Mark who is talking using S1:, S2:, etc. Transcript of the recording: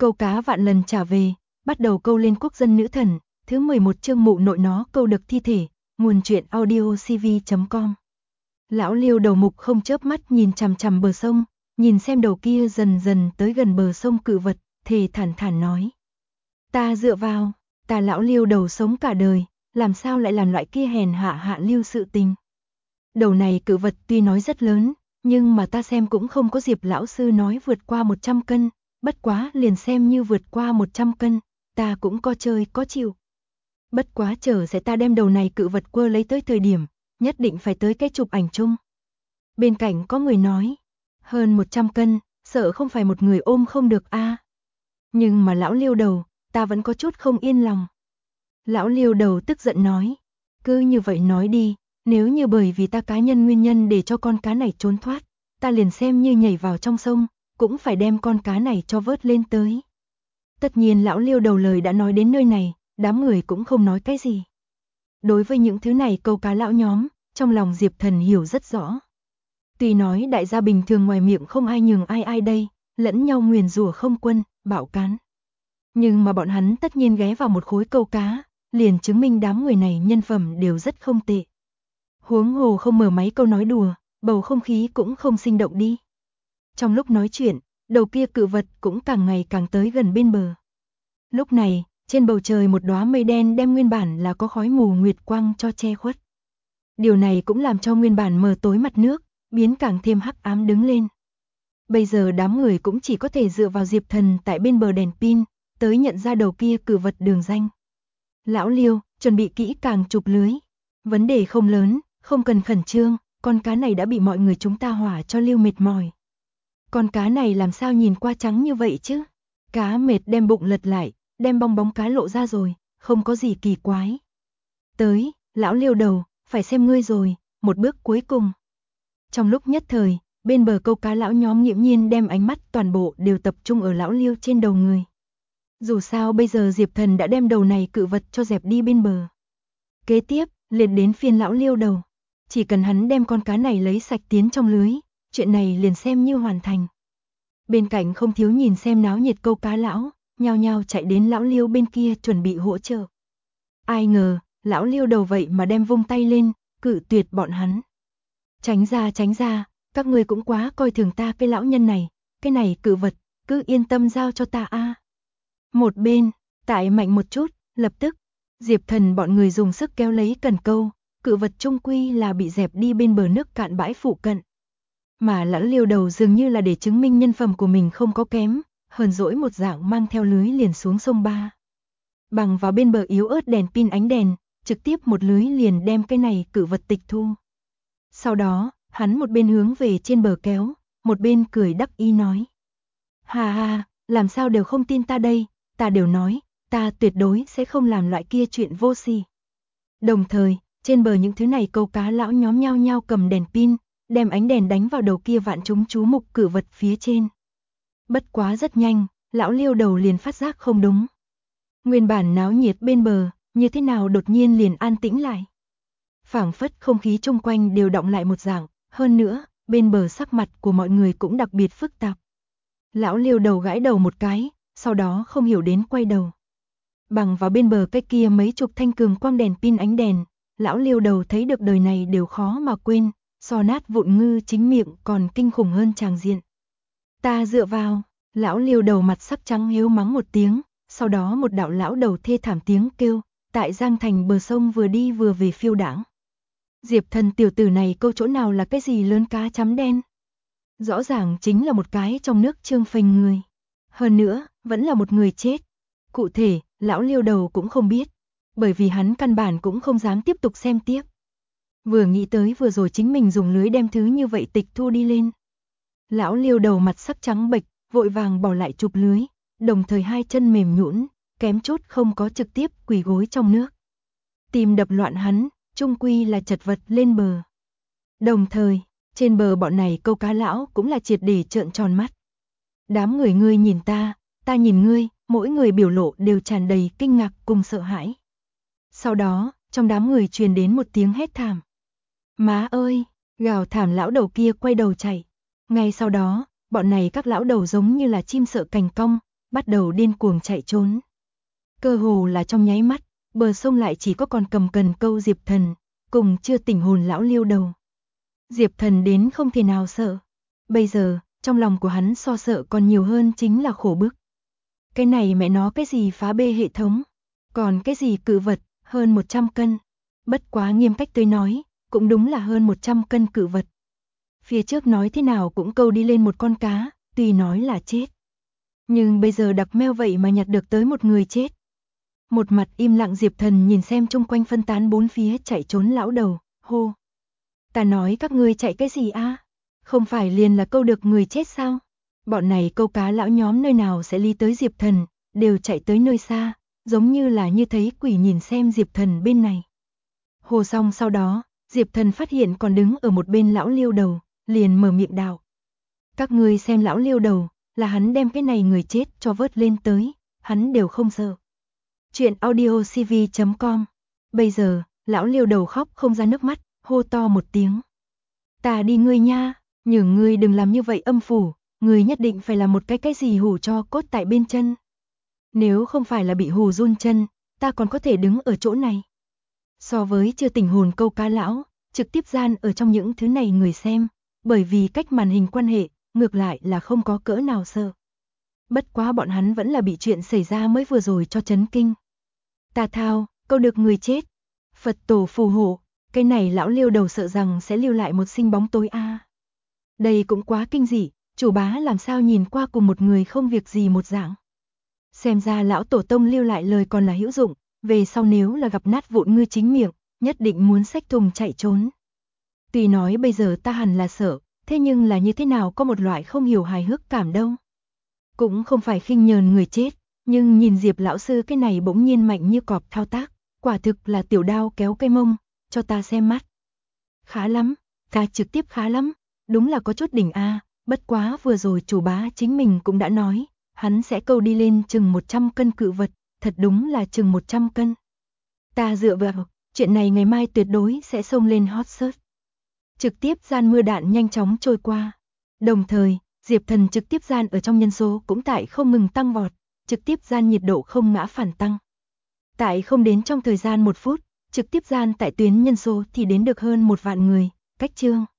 S1: Câu cá vạn lần trả về, bắt đầu câu lên quốc dân nữ thần, thứ 11 chương mụ nội nó câu được thi thể, nguồn truyện audiocv.com. Lão Liêu đầu mục không chớp mắt nhìn chằm chằm bờ sông, nhìn xem đầu kia dần dần tới gần bờ sông cự vật, thề thản thản nói. Ta dựa vào, ta lão Liêu đầu sống cả đời, làm sao lại làm loại kia hèn hạ hạ lưu sự tình. Đầu này cự vật tuy nói rất lớn, nhưng mà ta xem cũng không có Diệp lão sư nói vượt qua 100 cân, bất quá liền xem như vượt qua 100 cân, ta cũng có chơi có chịu. Bất quá chờ sẽ ta đem đầu này cự vật quơ lấy tới thời điểm, nhất định phải tới cái chụp ảnh chung. Bên cạnh có người nói, hơn 100 cân, sợ không phải một người ôm không được a. Nhưng mà lão Liêu đầu, ta vẫn có chút không yên lòng. Lão Liêu đầu tức giận nói, cứ như vậy nói đi, nếu như bởi vì ta cá nhân nguyên nhân để cho con cá này trốn thoát, ta liền xem như nhảy vào trong sông, cũng phải đem con cá này cho vớt lên tới. Tất nhiên lão Liêu đầu lời đã nói đến nơi này, đám người cũng không nói cái gì. Đối với những thứ này câu cá lão nhóm, trong lòng Diệp Thần hiểu rất rõ. Tuy nói đại gia bình thường ngoài miệng không ai nhường ai đây, lẫn nhau nguyền rủa không quân, bạo cán. Nhưng mà bọn hắn tất nhiên ghé vào một khối câu cá, liền chứng minh đám người này nhân phẩm đều rất không tệ. Huống hồ không mở máy câu nói đùa, bầu không khí cũng không sinh động đi. Trong lúc nói chuyện, đầu kia cự vật cũng càng ngày càng tới gần bên bờ. Lúc này, trên bầu trời một đóa mây đen đem nguyên bản là có khói mù nguyệt quang cho che khuất. Điều này cũng làm cho nguyên bản mờ tối mặt nước, biến càng thêm hắc ám đứng lên. Bây giờ đám người cũng chỉ có thể dựa vào Diệp Thần tại bên bờ đèn pin, tới nhận ra đầu kia cự vật đường danh. Lão Liêu, chuẩn bị kỹ càng chụp lưới. Vấn đề không lớn, không cần khẩn trương, con cá này đã bị mọi người chúng ta hỏa cho Liêu mệt mỏi. Con cá này làm sao nhìn qua trắng như vậy chứ? Cá mệt đem bụng lật lại, đem bong bóng cá lộ ra rồi, không có gì kỳ quái. Tới, lão Liêu đầu, phải xem ngươi rồi, một bước cuối cùng. Trong lúc nhất thời, bên bờ câu cá lão nhóm nghiễm nhiên đem ánh mắt toàn bộ đều tập trung ở lão Liêu trên đầu người. Dù sao bây giờ Diệp Thần đã đem đầu này cự vật cho dẹp đi bên bờ. Kế tiếp, liền đến phiên lão Liêu đầu. Chỉ cần hắn đem con cá này lấy sạch tiến trong lưới, chuyện này liền xem như hoàn thành. Bên cạnh không thiếu nhìn xem náo nhiệt câu cá lão, nhao nhao chạy đến lão Liêu bên kia chuẩn bị hỗ trợ. Ai ngờ, lão Liêu đầu vậy mà đem vung tay lên, cự tuyệt bọn hắn. Tránh ra, các ngươi cũng quá coi thường ta cái lão nhân này, cái này cự vật, cứ yên tâm giao cho ta a. Một bên, tại mạnh một chút, lập tức, Diệp Thần bọn người dùng sức kéo lấy cần câu, cự vật trung quy là bị dẹp đi bên bờ nước cạn bãi phụ cận. Mà lão Liêu đầu dường như là để chứng minh nhân phẩm của mình không có kém, hờn dỗi một dạng mang theo lưới liền xuống sông Ba. Bằng vào bên bờ yếu ớt đèn pin ánh đèn, trực tiếp một lưới liền đem cái này cự vật tịch thu. Sau đó, hắn một bên hướng về trên bờ kéo, một bên cười đắc ý nói. Hà hà, làm sao đều không tin ta đây, ta đều nói, ta tuyệt đối sẽ không làm loại kia chuyện vô sỉ. Đồng thời, trên bờ những thứ này câu cá lão nhóm nhao nhao cầm đèn pin, đem ánh đèn đánh vào đầu kia vạn chúng chú mục cự vật phía trên. Bất quá rất nhanh, lão Liêu đầu liền phát giác không đúng. Nguyên bản náo nhiệt bên bờ, như thế nào đột nhiên liền an tĩnh lại. Phảng phất không khí chung quanh đều đọng lại một dạng, hơn nữa, bên bờ sắc mặt của mọi người cũng đặc biệt phức tạp. Lão Liêu đầu gãi đầu một cái, sau đó không hiểu đến quay đầu. Bằng vào bên bờ cái kia mấy chục thanh cường quang đèn pin ánh đèn, lão Liêu đầu thấy được đời này đều khó mà quên, so nát vụn ngư chính miệng còn kinh khủng hơn tràng diện. Ta dựa vào, lão Liêu đầu mặt sắc trắng hiếu mắng một tiếng, sau đó một đạo lão đầu thê thảm tiếng kêu, tại Giang Thành bờ sông vừa đi vừa về phiêu đãng. Diệp Thần tiểu tử này câu chỗ nào là cái gì lớn cá chấm đen? Rõ ràng chính là một cái trong nước trương phình người. Hơn nữa, vẫn là một người chết. Cụ thể, lão Liêu đầu cũng không biết, bởi vì hắn căn bản cũng không dám tiếp tục xem tiếp. Vừa nghĩ tới vừa rồi chính mình dùng lưới đem thứ như vậy tịch thu đi lên. Lão Liêu đầu mặt sắc trắng bệch, vội vàng bỏ lại chụp lưới, đồng thời hai chân mềm nhũn, kém chút không có trực tiếp quỳ gối trong nước. Tim đập loạn hắn, chung quy là chật vật lên bờ. Đồng thời, trên bờ bọn này câu cá lão cũng là triệt để trợn tròn mắt. Đám người ngươi nhìn ta nhìn ngươi, mỗi người biểu lộ đều tràn đầy kinh ngạc cùng sợ hãi. Sau đó, trong đám người truyền đến một tiếng hét thảm. Má ơi, gào thảm lão đầu kia quay đầu chạy. Ngay sau đó, bọn này các lão đầu giống như là chim sợ cành cong, bắt đầu điên cuồng chạy trốn. Cơ hồ là trong nháy mắt, bờ sông lại chỉ có còn cầm cần câu Diệp Thần, cùng chưa tỉnh hồn lão Liêu Đầu. Diệp Thần đến không thể nào sợ. Bây giờ, trong lòng của hắn so sợ còn nhiều hơn chính là khổ bức. Cái này mẹ nó cái gì phá bê hệ thống, còn cái gì cự vật, hơn 100 cân. Bất quá nghiêm cách tới nói, cũng đúng là hơn 100 cân cự vật. Phía trước nói thế nào cũng câu đi lên một con cá, tuy nói là chết. Nhưng bây giờ đặc meo vậy mà nhặt được tới một người chết. Một mặt im lặng Diệp Thần nhìn xem chung quanh phân tán bốn phía chạy trốn lão Đầu, hô. Ta nói các ngươi chạy cái gì a? Không phải liền là câu được người chết sao? Bọn này câu cá lão nhóm nơi nào sẽ ly tới Diệp Thần, đều chạy tới nơi xa, giống như là như thấy quỷ nhìn xem Diệp Thần bên này. Hồ xong sau đó, Diệp Thần phát hiện còn đứng ở một bên lão Liêu Đầu, liền mở miệng đạo. Các ngươi xem lão Liêu Đầu, là hắn đem cái này người chết cho vớt lên tới, hắn đều không sợ. Chuyện audiocv.com. Bây giờ, lão Liêu Đầu khóc không ra nước mắt, hô to một tiếng. Ta đi ngươi nha, nhường ngươi đừng làm như vậy âm phủ, ngươi nhất định phải làm một cái gì hù cho cốt tại bên chân. Nếu không phải là bị hù run chân, ta còn có thể đứng ở chỗ này. So với chưa tỉnh hồn câu cá lão, trực tiếp gian ở trong những thứ này người xem, bởi vì cách màn hình quan hệ, ngược lại là không có cỡ nào sợ. Bất quá bọn hắn vẫn là bị chuyện xảy ra mới vừa rồi cho chấn kinh. Ta thao, câu được người chết. Phật tổ phù hộ, cái này lão Liêu Đầu sợ rằng sẽ lưu lại một sinh bóng tối a. Đây cũng quá kinh dị, chủ bá làm sao nhìn qua cùng một người không việc gì một dạng. Xem ra lão tổ tông lưu lại lời còn là hữu dụng, về sau nếu là gặp nát vụn ngươi chính miệng, nhất định muốn xách thùng chạy trốn. Tuy nói bây giờ ta hẳn là sợ, thế nhưng là như thế nào có một loại không hiểu hài hước cảm đâu. Cũng không phải khinh nhờn người chết, nhưng nhìn Diệp lão sư cái này bỗng nhiên mạnh như cọp thao tác, quả thực là tiểu đao kéo cây mông, cho ta xem mắt. Khá lắm, ta trực tiếp khá lắm, đúng là có chút đỉnh a, bất quá vừa rồi chủ bá chính mình cũng đã nói, hắn sẽ câu đi lên chừng 100 cân cự vật, thật đúng là chừng 100 cân. Ta dựa vào, chuyện này ngày mai tuyệt đối sẽ xông lên hot search. Trực tiếp gian mưa đạn nhanh chóng trôi qua. Đồng thời, Diệp Thần trực tiếp gian ở trong nhân số cũng tại không ngừng tăng vọt, trực tiếp gian nhiệt độ không ngã phản tăng. Tại không đến trong thời gian 1 phút, trực tiếp gian tại tuyến nhân số thì đến được hơn 1 vạn người, cách chương.